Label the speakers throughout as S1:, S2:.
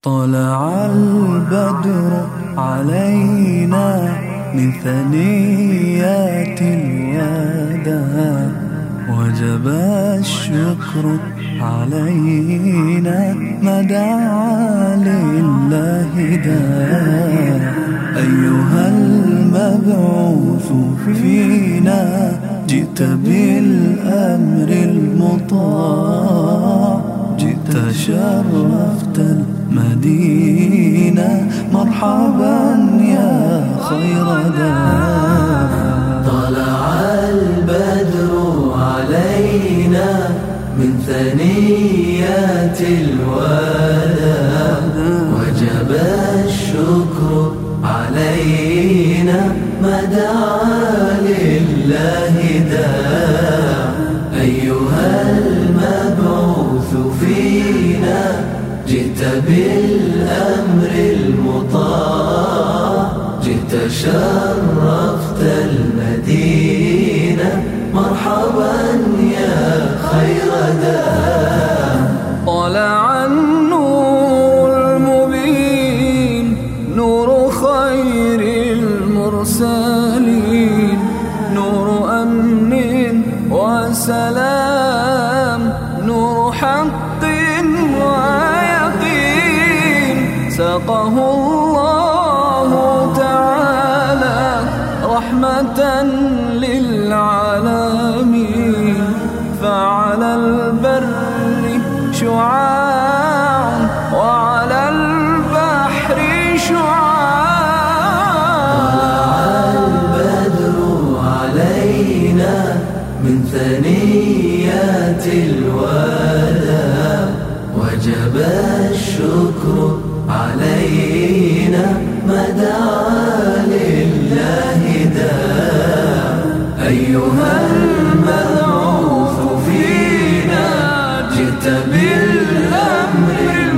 S1: طلع البدر علينا من ثنيات الوداع، وجب الشكر علينا ما دعا لله داع. أيها المبعوث فينا جئت بالأمر المطاع، جئت شرفت المدينة، مرحبا يا خير داع.
S2: طلع البدر علينا من ثنيات الوداع، وجب الشكر علينا ما دعا لله داع. أيها المبعوث فينا جئت بالأمر المطاع، جئت شرفت المدينة، مرحبا يا خير داع.
S1: طلع النور المبين، نور خير المرسلين، نور أمن وسلام، نور حق ويقين، ساقه الله تعالى رحمة للعالمين. فعلى البر شعاع وعلى البحر شعاع.
S2: طلع البدر علينا من ثنيات الوداع، وجب الشكر علينا ما دعا لله داع. أيها المبعوث فينا جئت بالأمر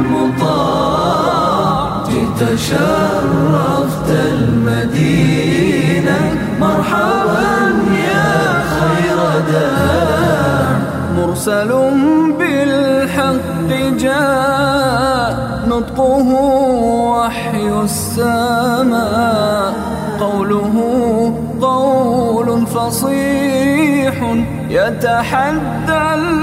S2: المطاع، جئت شرفت المدينة، مرحبا يا خير داع.
S1: مرسل بالحق جاء، نطقه وحي السماء، قوله قول فصيح يتحدى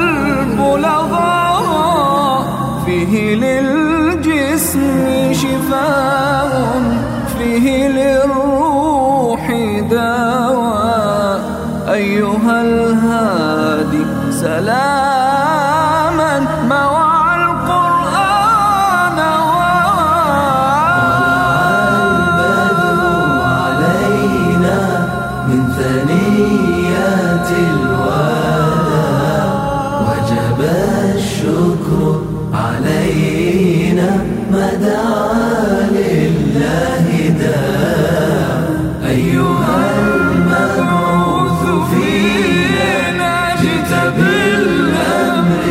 S1: البلغاء، فيه للجسم شفاء، فيه للروح دواء. أيها الهادي سلاما مع القرآن
S2: من ثنيات الوداع، وجب الشكر علينا ما دعا لله داع. أيها المبعوث فينا جئت بالأمر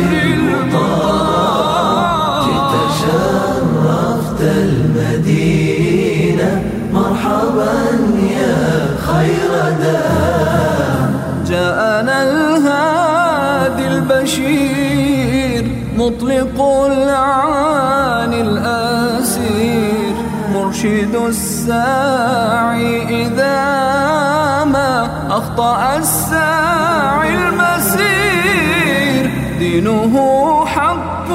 S2: المطاع، جئت شرفت المدينة، مرحبا يا خير داع.
S1: جاءنا الهادي البشير، مطلق العاني الأسير، مرشد الساعي إذا ما أخطأ الساعي المسير. دينه حق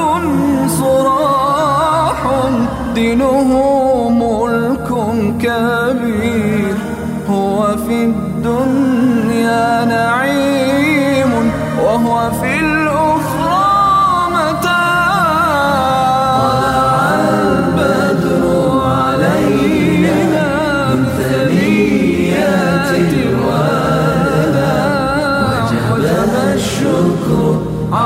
S1: صراح، دينه ملك كبير، هو في الدنيا نعيم، وهو في الأخرى متاع.
S2: طلع البدر علينا من ثنيات الوداع، وجب الشكر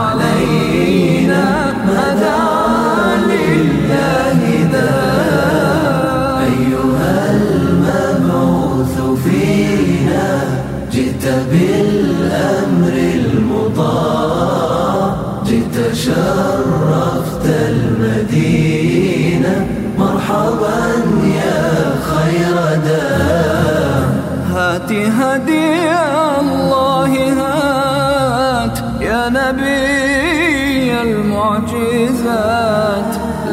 S2: علينا ما دعا لله داع.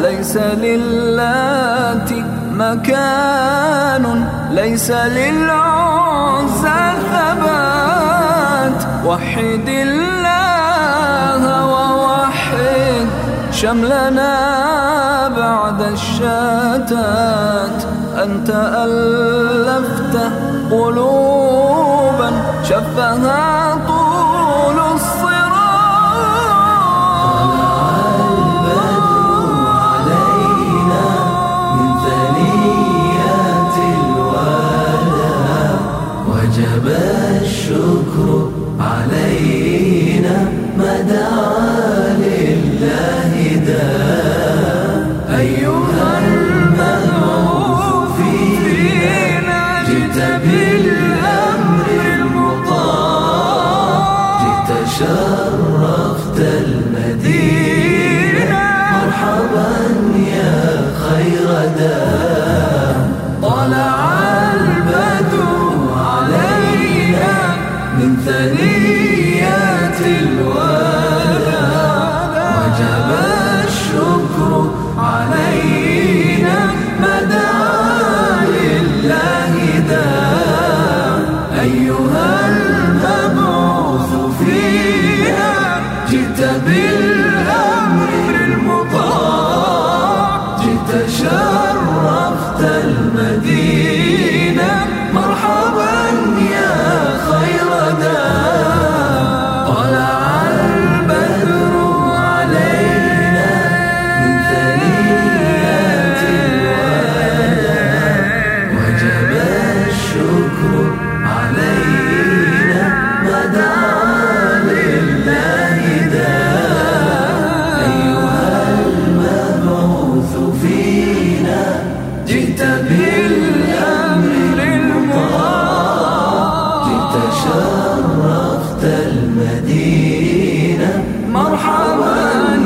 S1: ليس للات مكان، ليس للعزى ثبات. وحد الله ووحد شملنا بعد الشتات. أنت ألفت قلوبا شفها طول الصراط.
S2: طلع البدر علينا من ثنيات الوداع، وجب الشكر علينا ما دعا لله داع. أيها المبعوث فينا جئت بالأمر المطاع، جئت شرفت المدينة مرحبا يا خير داع. طلع البدر علينا من ثنيات الوداع، وجب الشكر علينا ما دعا لله داع. أيها المبعوث فينا جئت بالأمر المطاع، جئت شرفت المدينة مرحبا يا خير داع. طلع البدر علينا من ثنيات الوداع، وجب الشكر علينا ما دعا لله داع. أيها المبعوث فينا جئت بالأمر المطاع، جئت شرفت المدينة مرحبا